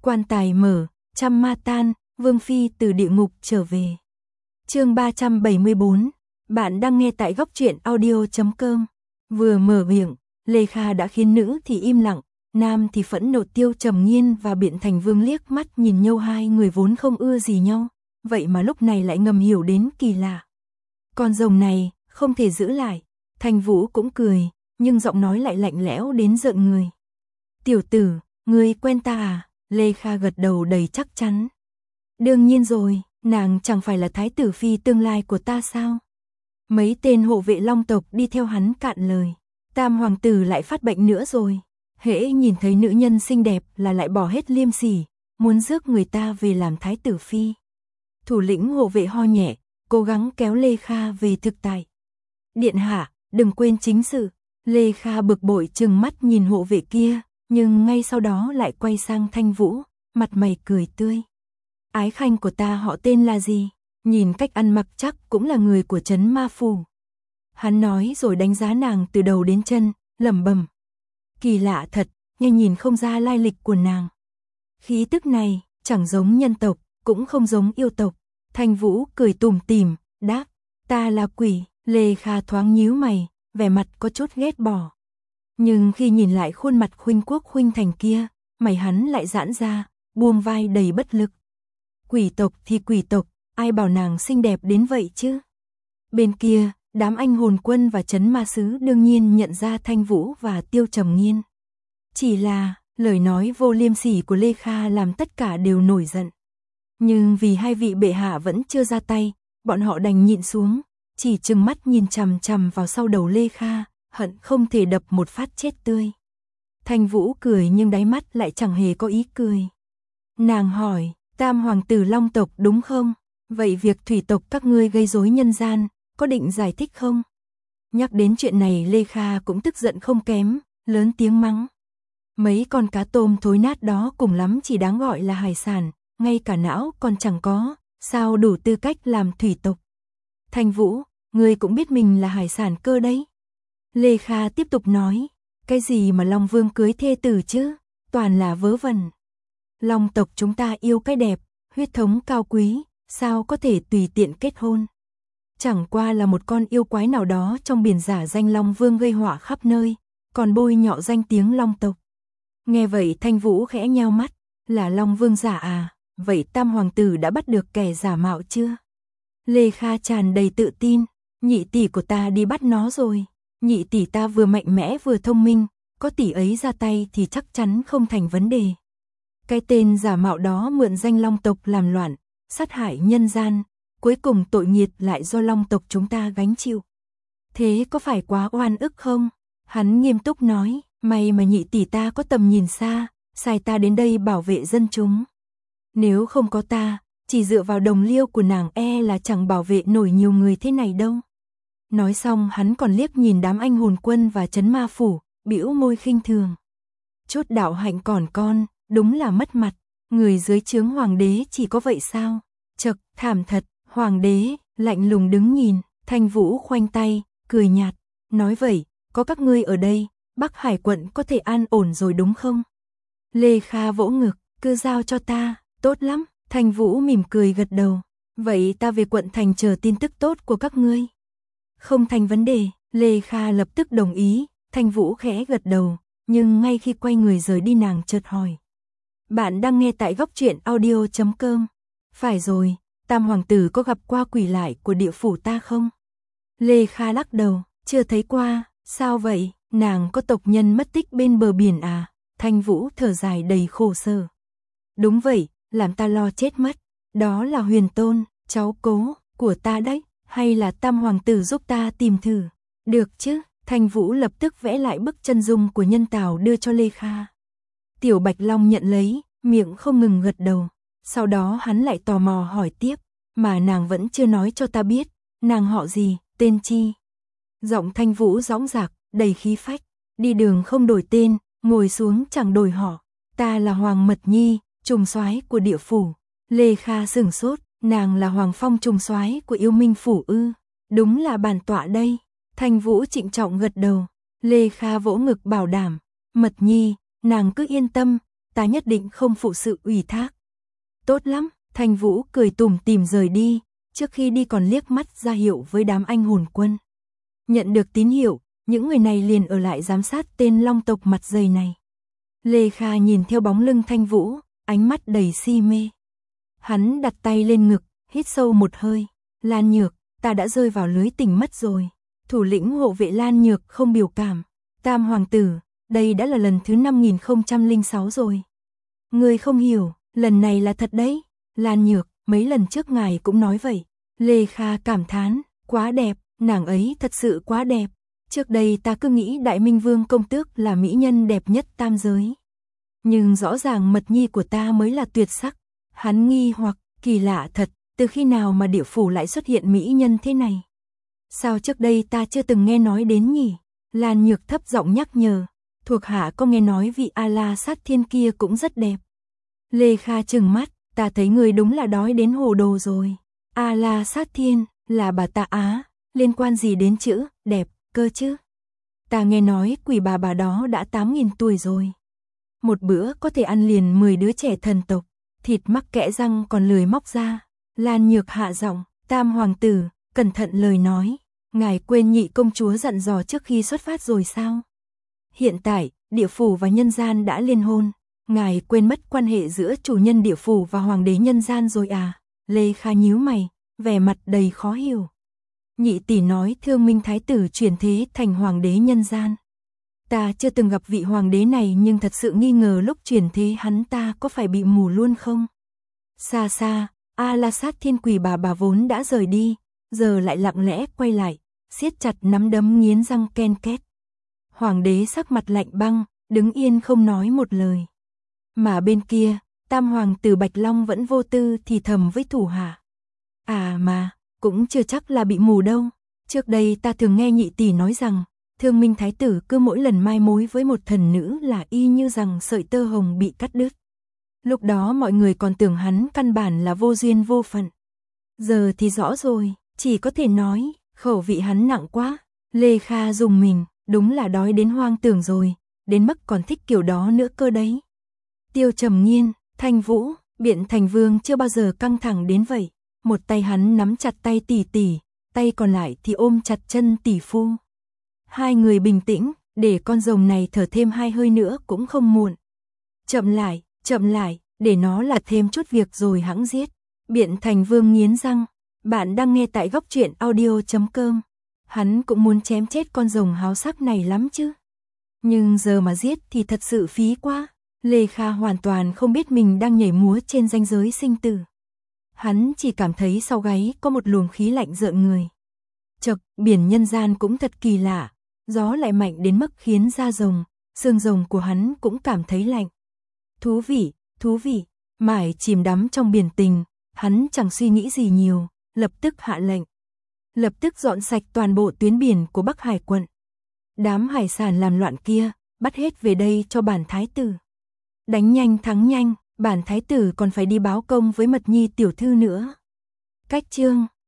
Quan tài mở, trăm ma tan, Vương Phi từ địa ngục trở về. Chương 374, bạn đang nghe tại góc truyện audio.com. Vừa mở miệng, Lê Kha đã khiến nữ thì im lặng, nam thì phẫn nộ. Tiêu Trầm Nghiên và Biện Thành Vương liếc mắt nhìn nhau, hai người vốn không ưa gì nhau, vậy mà lúc này lại ngầm hiểu đến kỳ lạ. Con rồng này, không thể giữ lại. Thanh Vũ cũng cười, nhưng giọng nói lại lạnh lẽo đến rợn người. Tiểu tử, ngươi quen ta à? Lê Kha gật đầu đầy chắc chắn. Đương nhiên rồi, nàng chẳng phải là thái tử phi tương lai của ta sao? Mấy tên hộ vệ Long tộc đi theo hắn cạn lời. Tam hoàng tử lại phát bệnh nữa rồi. Hễ nhìn thấy nữ nhân xinh đẹp là lại bỏ hết liêm sỉ, muốn rước người ta về làm thái tử phi. Thủ lĩnh hộ vệ ho nhẹ, cố gắng kéo Lê Kha về thực tại. Điện hạ, đừng quên chính sự. Lê Kha bực bội trừng mắt nhìn hộ vệ kia, nhưng ngay sau đó lại quay sang Thanh Vũ, mặt mày cười tươi. Ái khanh của ta họ tên là gì? Nhìn cách ăn mặc chắc cũng là người của trấn Ma Phủ. Hắn nói rồi đánh giá nàng từ đầu đến chân, lẩm bẩm. Kỳ lạ thật, nhưng nhìn không ra lai lịch của nàng. Khí tức này, chẳng giống nhân tộc, cũng không giống yêu tộc. Thanh Vũ cười tủm tỉm, đáp, ta là quỷ. Lê Kha thoáng nhíu mày, vẻ mặt có chút ghét bỏ. Nhưng khi nhìn lại khuôn mặt khuynh quốc khuynh thành kia, mày hắn lại giãn ra, buông vai đầy bất lực. Quỷ tộc thì quỷ tộc, ai bảo nàng xinh đẹp đến vậy chứ? Bên kia, đám anh hồn quân và trấn ma sứ đương nhiên nhận ra Thanh Vũ và Tiêu Trầm Nghiên. Chỉ là, lời nói vô liêm sỉ của Lê Kha làm tất cả đều nổi giận. Nhưng vì hai vị bệ hạ vẫn chưa ra tay, bọn họ đành nhịn xuống, chỉ trừng mắt nhìn chằm chằm vào sau đầu Lê Kha, hận không thể đập một phát chết tươi. Thanh Vũ cười nhưng đáy mắt lại chẳng hề có ý cười. Nàng hỏi, Tam hoàng tử Long tộc đúng không? Vậy việc thủy tộc các ngươi gây rối nhân gian, có định giải thích không? Nhắc đến chuyện này Lê Kha cũng tức giận không kém, lớn tiếng mắng. Mấy con cá tôm thối nát đó cùng lắm chỉ đáng gọi là hải sản, ngay cả não còn chẳng có, sao đủ tư cách làm thủy tộc? Thanh Vũ, ngươi cũng biết mình là hải sản cơ đấy. Lê Kha tiếp tục nói, cái gì mà Long Vương cưới thê tử chứ, toàn là vớ vẩn. Long tộc chúng ta yêu cái đẹp, huyết thống cao quý, sao có thể tùy tiện kết hôn. Chẳng qua là một con yêu quái nào đó trong biển giả danh Long Vương gây họa khắp nơi, còn bôi nhọ danh tiếng Long tộc. Nghe vậy Thanh Vũ khẽ nheo mắt, là Long Vương giả à, vậy Tam hoàng tử đã bắt được kẻ giả mạo chưa? Lê Kha tràn đầy tự tin, nhị tỷ của ta đi bắt nó rồi. Nhị tỷ ta vừa mạnh mẽ vừa thông minh, có tỷ ấy ra tay thì chắc chắn không thành vấn đề. Cái tên giả mạo đó mượn danh Long tộc làm loạn, sát hại nhân gian, cuối cùng tội nghiệt lại do Long tộc chúng ta gánh chịu. Thế có phải quá oan ức không? Hắn nghiêm túc nói, may mà nhị tỷ ta có tầm nhìn xa, sai ta đến đây bảo vệ dân chúng. Nếu không có ta, chỉ dựa vào đồng liêu của nàng là chẳng bảo vệ nổi nhiều người thế này đâu. Nói xong hắn còn liếc nhìn đám anh hồn quân và trấn ma phủ, bĩu môi khinh thường. Chút đạo hạnh còn con, đúng là mất mặt, người dưới trướng hoàng đế chỉ có vậy sao? Chậc, thảm thật, hoàng đế, lạnh lùng đứng nhìn, Thanh Vũ khoanh tay, cười nhạt, nói vậy, có các ngươi ở đây, Bắc Hải quận có thể an ổn rồi đúng không? Lê Kha vỗ ngực, cứ giao cho ta, tốt lắm, Thanh Vũ mỉm cười gật đầu, vậy ta về quận thành chờ tin tức tốt của các ngươi. Không thành vấn đề, Lê Kha lập tức đồng ý, Thanh Vũ khẽ gật đầu, nhưng ngay khi quay người rời đi nàng chợt hỏi. Bạn đang nghe tại góc truyện audio.com. Phải rồi, Tam hoàng tử có gặp qua quỷ lại của địa phủ ta không? Lê Kha lắc đầu, chưa thấy qua, sao vậy, nàng có tộc nhân mất tích bên bờ biển à? Thanh Vũ thở dài đầy khổ sở. Đúng vậy, làm ta lo chết mất, đó là Huyền Tôn, cháu cố của ta đấy. Hay là Tam hoàng tử giúp ta tìm thử? Được chứ, Thanh Vũ lập tức vẽ lại bức chân dung của nhân tảo đưa cho Lê Kha. Tiểu Bạch Long nhận lấy, miệng không ngừng gật đầu. Sau đó hắn lại tò mò hỏi tiếp, mà nàng vẫn chưa nói cho ta biết, nàng họ gì, tên chi? Giọng Thanh Vũ dõng dạc, đầy khí phách, đi đường không đổi tên, ngồi xuống chẳng đổi họ. Ta là Hoàng Mật Nhi, trùng soái của địa phủ. Lê Kha sửng sốt. Nàng là Hoàng Phong trùng soái của Yêu Minh phủ ư? Đúng là bản tọa đây. Thanh Vũ trịnh trọng gật đầu. Lê Kha vỗ ngực bảo đảm, Mật Nhi, nàng cứ yên tâm, ta nhất định không phụ sự ủy thác. Tốt lắm, Thanh Vũ cười tủm tỉm rời đi, trước khi đi còn liếc mắt ra hiệu với đám anh hồn quân. Nhận được tín hiệu, những người này liền ở lại giám sát tên long tộc mặt dày này. Lê Kha nhìn theo bóng lưng Thanh Vũ, ánh mắt đầy si mê. Hắn đặt tay lên ngực, hít sâu một hơi. Lan Nhược, ta đã rơi vào lưới tình mất rồi. Thủ lĩnh hộ vệ Lan Nhược không biểu cảm. Tam hoàng tử, đây đã là lần thứ 5006 rồi. Ngươi không hiểu, lần này là thật đấy. Lan Nhược, mấy lần trước ngài cũng nói vậy. Lê Kha cảm thán, quá đẹp, nàng ấy thật sự quá đẹp. Trước đây ta cứ nghĩ Đại Minh Vương công tước là mỹ nhân đẹp nhất tam giới. Nhưng rõ ràng mật nhi của ta mới là tuyệt sắc. Hắn nghi hoặc, kỳ lạ thật, từ khi nào mà địa phủ lại xuất hiện mỹ nhân thế này? Sao trước đây ta chưa từng nghe nói đến nhỉ? Lan Nhược thấp giọng nhắc nhở, thuộc hạ có nghe nói vị A-la sát thiên kia cũng rất đẹp. Lê Kha trừng mắt, ta thấy người đúng là đói đến hồ đồ rồi. A-la sát thiên, là bà ta á, liên quan gì đến chữ đẹp cơ chứ? Ta nghe nói quỷ bà đó đã 8.000 tuổi rồi. Một bữa có thể ăn liền 10 đứa trẻ thần tộc, thịt mắc kẽ răng còn lười móc ra. Lan Nhược hạ giọng, Tam hoàng tử, cẩn thận lời nói, ngài quên nhị công chúa dặn dò trước khi xuất phát rồi sao? Hiện tại, địa phủ và nhân gian đã liên hôn, ngài quên mất quan hệ giữa chủ nhân địa phủ và hoàng đế nhân gian rồi à? Lê Kha nhíu mày, vẻ mặt đầy khó hiểu. Nhị tỷ nói Thương Minh thái tử chuyển thế thành hoàng đế nhân gian. Ta chưa từng gặp vị hoàng đế này nhưng thật sự nghi ngờ lúc chuyển thế hắn ta có phải bị mù luôn không? Xa xa, A-la sát thiên quỷ bà vốn đã rời đi, giờ lại lặng lẽ quay lại, siết chặt nắm đấm nghiến răng ken két. Hoàng đế sắc mặt lạnh băng, đứng yên không nói một lời. Mà bên kia, Tam hoàng tử Bạch Long vẫn vô tư thì thầm với thủ hạ. À mà, cũng chưa chắc là bị mù đâu. Trước đây ta thường nghe nhị tỷ nói rằng, Thương Minh thái tử cứ mỗi lần mai mối với một thần nữ là y như rằng sợi tơ hồng bị cắt đứt. Lúc đó mọi người còn tưởng hắn căn bản là vô duyên vô phận. Giờ thì rõ rồi, chỉ có thể nói, khẩu vị hắn nặng quá. Lê Kha dùng mình, đúng là đói đến hoang tưởng rồi, đến mức còn thích kiểu đó nữa cơ đấy. Tiêu Trầm Nghiên, Thanh Vũ, Biện Thành Vương chưa bao giờ căng thẳng đến vậy. Một tay hắn nắm chặt tay tỷ tỷ, tay còn lại thì ôm chặt chân tỷ phu. Hai người bình tĩnh, để con rồng này thở thêm 2 hơi nữa cũng không muộn. Chậm lại, để nó là thêm chút việc rồi hẵng giết. Biện Thành Vương nghiến răng, bạn đang nghe tại góc truyện audio.com. Hắn cũng muốn chém chết con rồng háo sắc này lắm chứ. Nhưng giờ mà giết thì thật sự phí quá. Lê Kha hoàn toàn không biết mình đang nhảy múa trên ranh giới sinh tử. Hắn chỉ cảm thấy sau gáy có một luồng khí lạnh rợn người. Chậc, biển nhân gian cũng thật kỳ lạ, gió lại mạnh đến mức khiến da rồng, xương rồng của hắn cũng cảm thấy lạnh. Thú vị, mải chìm đắm trong biển tình, hắn chẳng suy nghĩ gì nhiều, lập tức hạ lệnh. Lập tức dọn sạch toàn bộ tuyến biển của Bắc Hải quận. Đám hải sản làm loạn kia, bắt hết về đây cho bản thái tử. Đánh nhanh thắng nhanh, bản thái tử còn phải đi báo công với Mật Nhi tiểu thư nữa. Cách chương